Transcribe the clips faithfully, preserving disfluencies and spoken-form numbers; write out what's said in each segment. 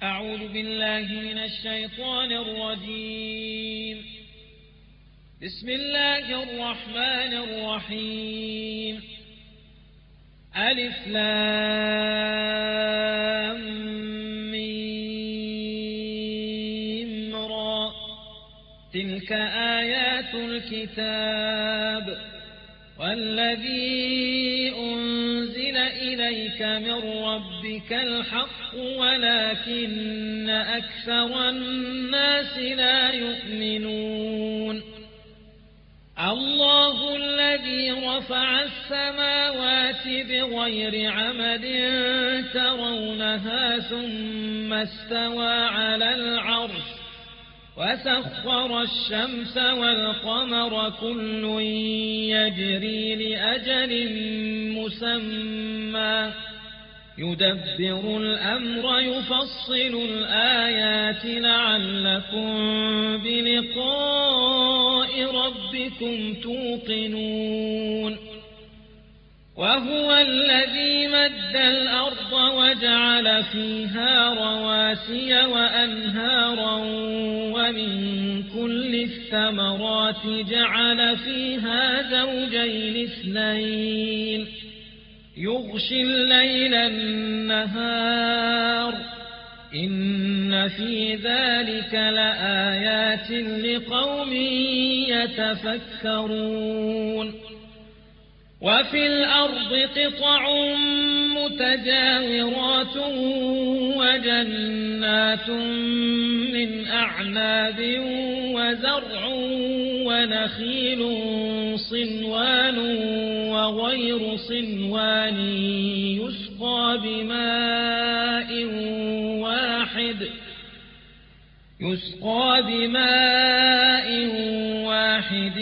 أعوذ بالله من الشيطان الرجيم. بسم الله الرحمن الرحيم. ألف لام ميم را. تلك آيات الكتاب والذي أنزل إليك من ربك الحق ولكن أكثر الناس لا يؤمنون. الله الذي رفع السماوات بغير عمد ترونها ثم استوى على العرش وسخر الشمس والقمر كل يجري لأجل مسمى يدبر الأمر يفصل الآيات لعلكم بلقاء ربكم توقنون. وهو الذي مد الأرض وجعل فيها رواسي وأنهارا ومن كل الثمرات جعل فيها زوجين اثنين يغشي الليل النهار إن في ذلك لآيات لقوم يتفكرون. وفي الأرض قطع متجاورات وجنات من أعناب وزرع ونخيل صنوان وغير صنوان يسقى بماء واحد يسقى بماء واحد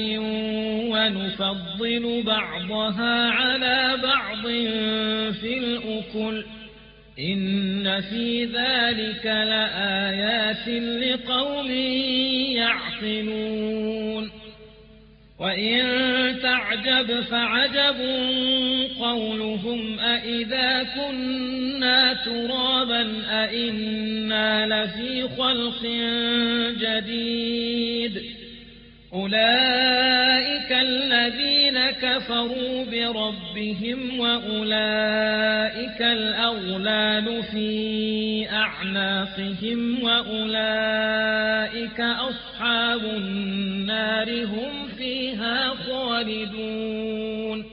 ونفضل بعضها على بعض في الأكل إن في ذلك لآيات لقوم يعقلون. وإن تعجب فعجب قولهم أإذا كنا ترابا أإنا لفي خلق جديد أولئك الذين كفروا بربهم وأولئك الأغلال في أعناقهم وأولئك أصحاب النار هم فيها خالدون.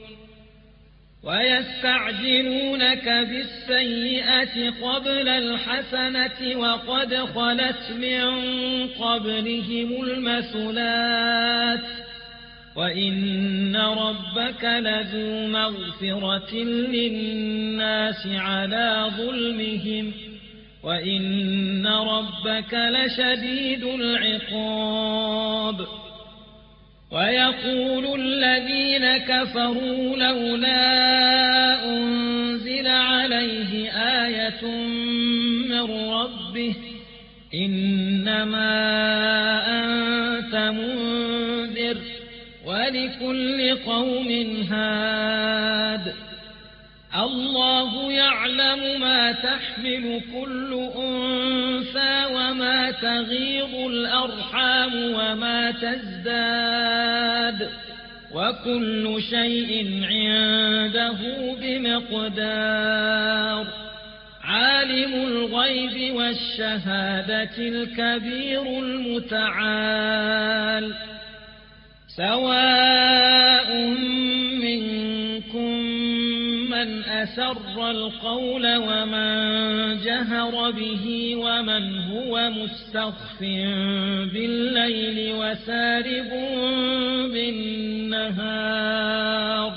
ويستعجلونك بالسيئة قبل الحسنة وقد خلت من قبلهم المثلات وإن ربك لذو مغفرة للناس على ظلمهم وإن ربك لشديد العقاب. ويقول الذين كفروا لولا أنزل عليه آية من ربه إنما أنت منذر ولكل قوم هاد. الله يعلم ما تحمل كل أنثى وما تغيض الأرحام وما تزداد وكل شيء عنده بمقدار. عالم الغيب والشهادة الكبير المتعال. سواء منكم من أسر القول ومن جهر به ومن هو مستخف بالليل وسارب بالنهار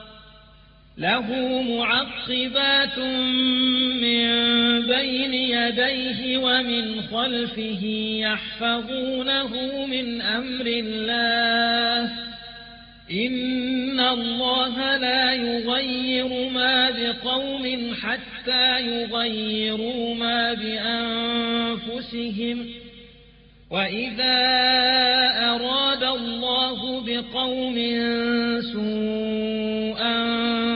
له معقبات من بين يديه ومن خلفه يحفظونه من أمر الله إن الله لا يغير ما بقوم حتى يغيروا ما بأنفسهم وإذا أراد الله بقوم سوءا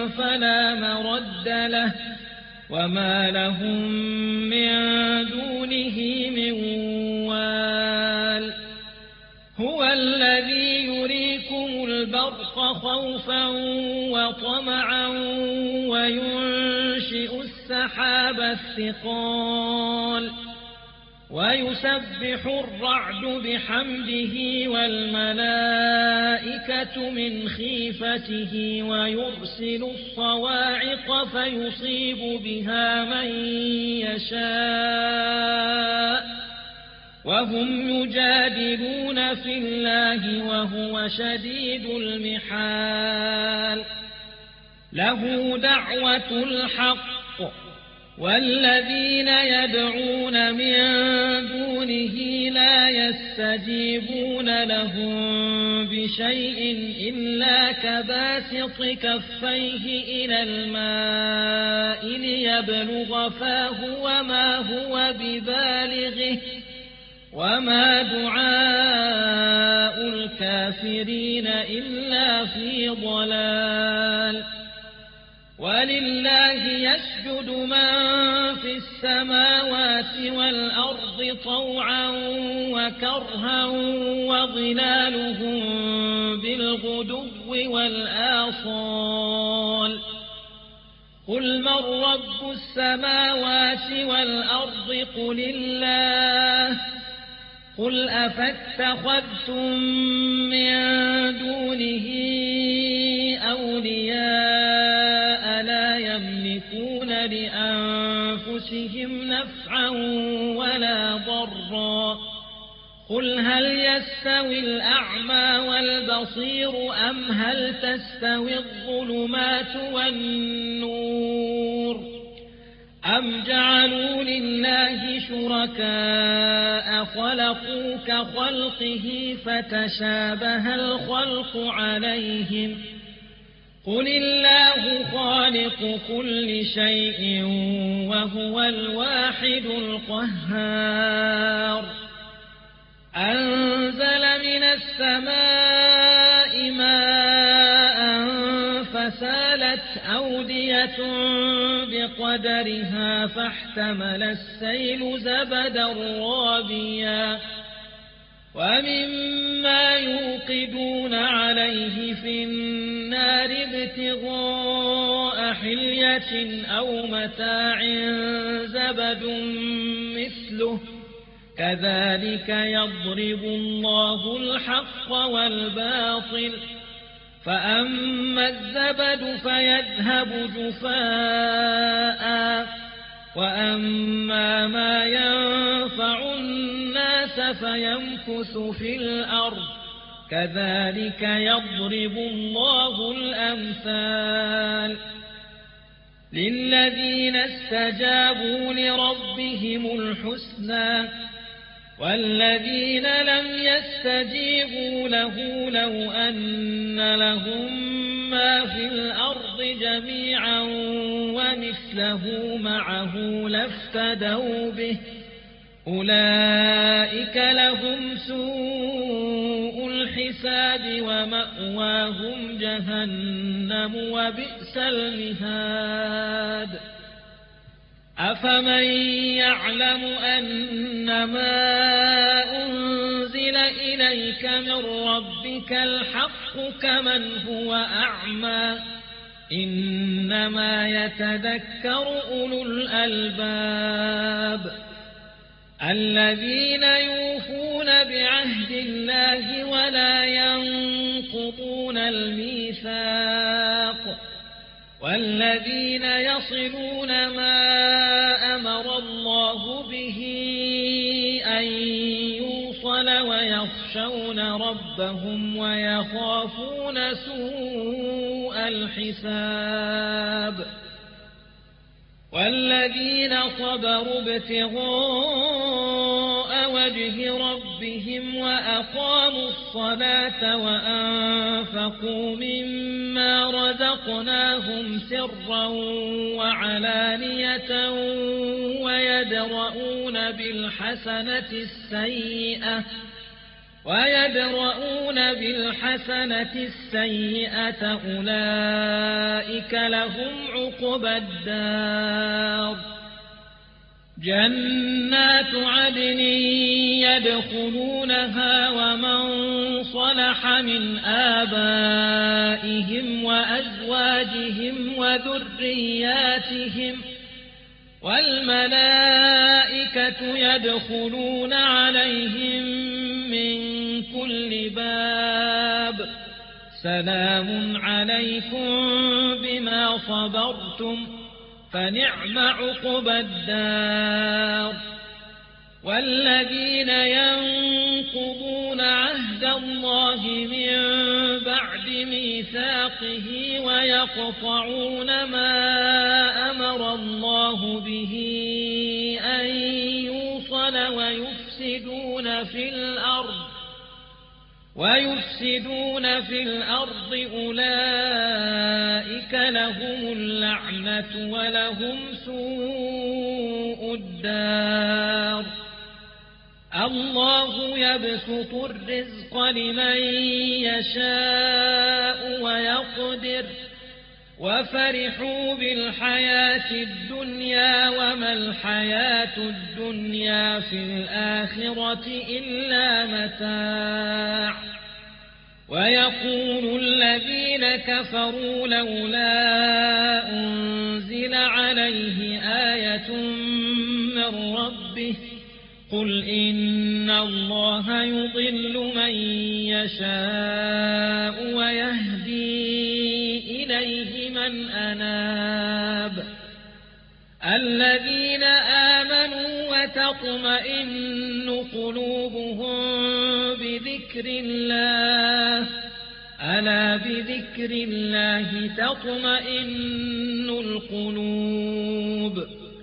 فلا مرد له وما لهم من دونه خوفا وطمعا وينشئ السحاب الثقال ويسبح الرعد بحمده والملائكة من خيفته ويرسل الصواعق فيصيب بها من يشاء وهم يجادلون في الله وهو شديد المحال له دعوة الحق والذين يدعون من دونه لا يستجيبون لهم بشيء إلا كباسط كفيه إلى الماء ليبلغ فاه وما هو ببالغه وما دعاء الكافرين إلا في ضلال ولله يسجد من في السماوات والأرض طوعا وكرها وظلالهم بالغدو والآصال قل من رب السماوات والأرض قل الله قل أفاتخذتم من دونه أولياء لا يملكون لأنفسهم نفعا ولا ضرا قل هل يستوي الأعمى والبصير أم هل تستوي الظلمات والنور أم جعلوا لله شركاء خلقوا كخلقه فتشابه الخلق عليهم قل الله خالق كل شيء وهو الواحد القهار أنزل من السماء ماء فسالت أودية بقدرها فاحتمل السيل زبدا رابيا ومما يوقدون عليه في النار ابتغاء حلية أو متاع زبد مثله كذلك يضرب الله الحق والباطل فأما الزبد فيذهب جفاء وأما ما ينفع الناس فيمكث في الأرض كذلك يضرب الله الأمثال للذين استجابوا لربهم الحسنى والذين لم يستجيبوا له لو أن لهم ما في الأرض جميعا ومثله معه لافتدوا به أولئك لهم سوء الحساب ومأواهم جهنم وبئس المهاد أفمن يعلم أنما أنزل إليك من ربك الحق كمن هو أعمى إنما يتذكر أولو الألباب الذين يوفون بعهد الله ولا ينقضون الميثاق والذين يصلون ما أمر الله به أن يوصل ويخشون ربهم ويخافون سوء الحساب والذين صبروا ابتغاء وجه ربهم وأقاموا الصلاة وأنفقوا مما رزقناهم سرا وعلانية ويدرؤون بالحسنة السيئة ويدرؤون بالحسنة السيئة أولئك لهم عقبى الدار جنات عدن يدخلونها ومن صلح من آبائهم وأزواجهم وذرياتهم والملائكة يدخلون عليهم من كل باب سلام عليكم بما صبرتم فنعم عقبى الدار والذين ينقضون عهد الله من بعد ميثاقه ويقطعون ما أمر الله به أن يوصل ويفسدون في الأرض ويفسدون في الأرض أولئك لهم اللعنة ولهم سوء الدار الله يبسط الرزق لمن يشاء ويقدر وفرحوا بالحياة الدنيا وما الحياة الدنيا في الآخرة إلا متاع ويقول الذين كفروا لولا أنزل عليه آية من ربه قل إن الله يضل من يشاء ويهدي إليه من أناب الذين آمنوا وتطمئن قلوبهم بذكر الله ألا بذكر الله تطمئن القلوب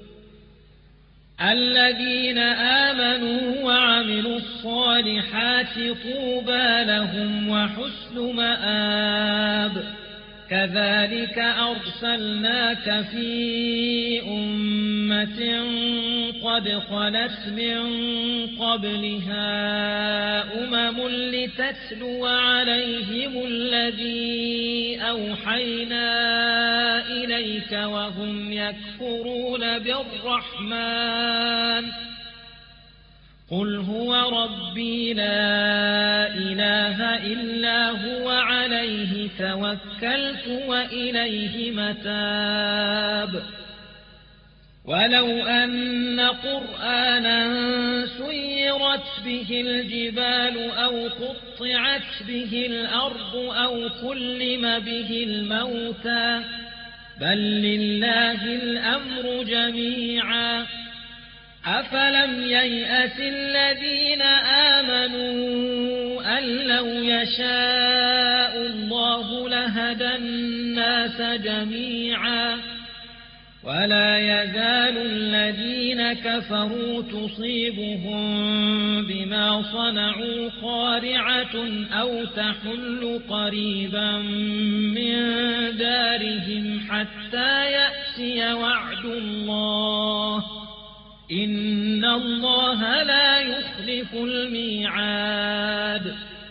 الذين آمنوا وعملوا الصالحات طوبى لهم وحسن مآب كذلك أرسلناك في أمة قد خلت من قبلها أمم لتتلو عليهم الذي أوحينا إليك وهم يكفرون بالرحمن قل هو ربي لا إله إلا هو عليه توكلت وإليه متاب ولو أن قرآنا سيرت به الجبال أو قطعت به الأرض أو كلم به الموتى بل لله الأمر جميعا أفلم ييأس الذين آمنوا أن لو يشاء الله لهدى الناس جميعا ولا يزال الذين كفروا تصيبهم بما صنعوا قارعة أو تحل قريبا من دارهم حتى يأتي وعد الله إن الله لا يخلف الميعاد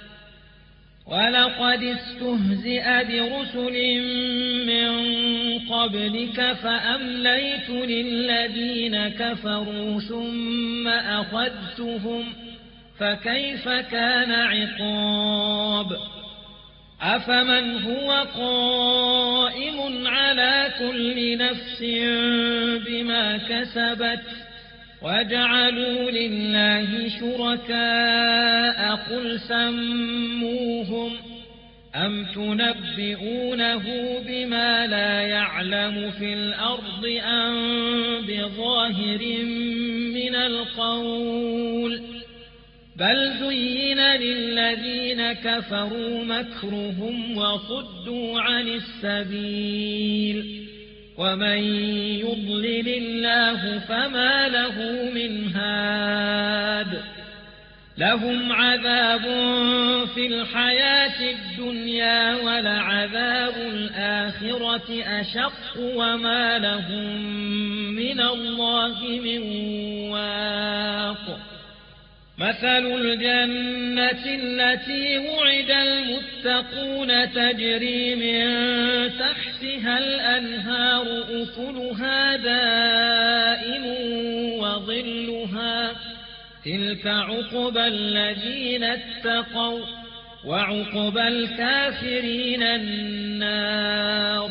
ولقد استهزئ برسل من قبلك فأمليت للذين كفروا ثم أخذتهم فكيف كان عقاب أفمن هو قائم على كل نفس بما كسبت وجعلوا لله شركاء قل سموهم أم تنبئونه بما لا يعلم في الأرض أم بظاهر من القول بل زين للذين كفروا مكرهم وصدوا عن السبيل ومن يضلل الله فما له من هاد لهم عذاب في الحياة الدنيا ولعذاب الآخرة أشق وما لهم من الله من واق مثل الجنة التي وعد المتقون تجري من تحتها الأنهار أكلها دائم وظلها تلك عقبى الذين اتقوا وعقبى الكافرين النار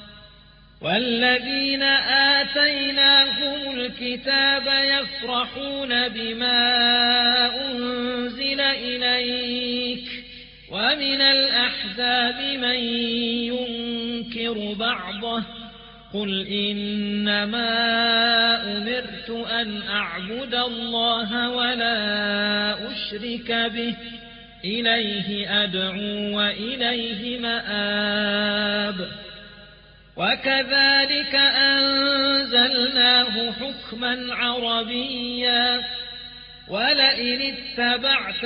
والذين آتيناهم الكتاب يفرحون بما أنزل إليك ومن الأحزاب من ينكر بعضه قل إنما أمرت أن أعبد الله ولا أشرك به إليه أدعو وإليه مآب وكذلك أنزلناه حكما عربيا ولئن اتبعت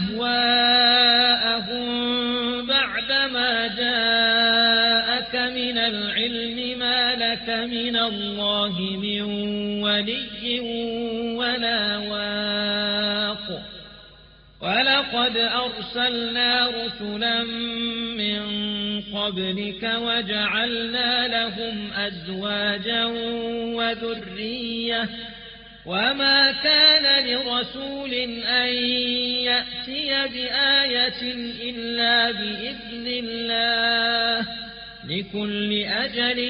أهواءهم بعدما جاءك من العلم ما لك من الله من ولي ولا واق ولقد أرسلنا رسلا من قبلك وجعلنا لهم أزواجا وذرية وما كان لرسول أن يأتي بآية إلا بإذن الله لكل أجل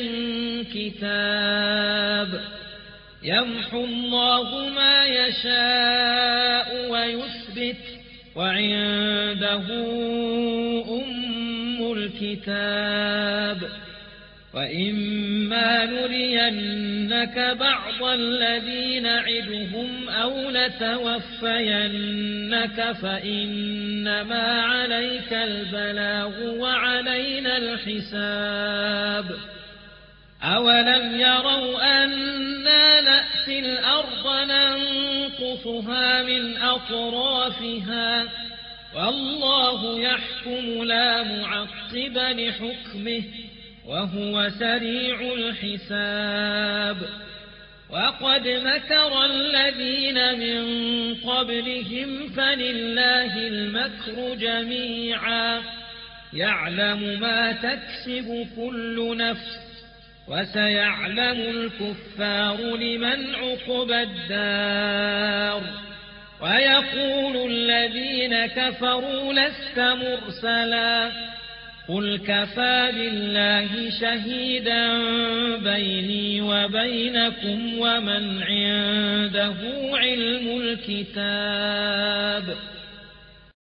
كتاب يمحو الله ما يشاء ويثبت وعنده أم الكتاب وإما نرينك بعض الذي نعدهم أو نتوفينك فإنما عليك البلاغ وعلينا الحساب أولم يروا أنا نأتي الأرض ننقصها من أطرافها والله يحكم لا معقب لحكمه وهو سريع الحساب وقد مكر الذين من قبلهم فلله المكر جميعا يعلم ما تكسب كل نفس وسيعلم الكفار لمن عقبى الدار ويقول الذين كفروا لست مرسلا قل كفى بالله شهيدا بيني وبينكم ومن عنده علم الكتاب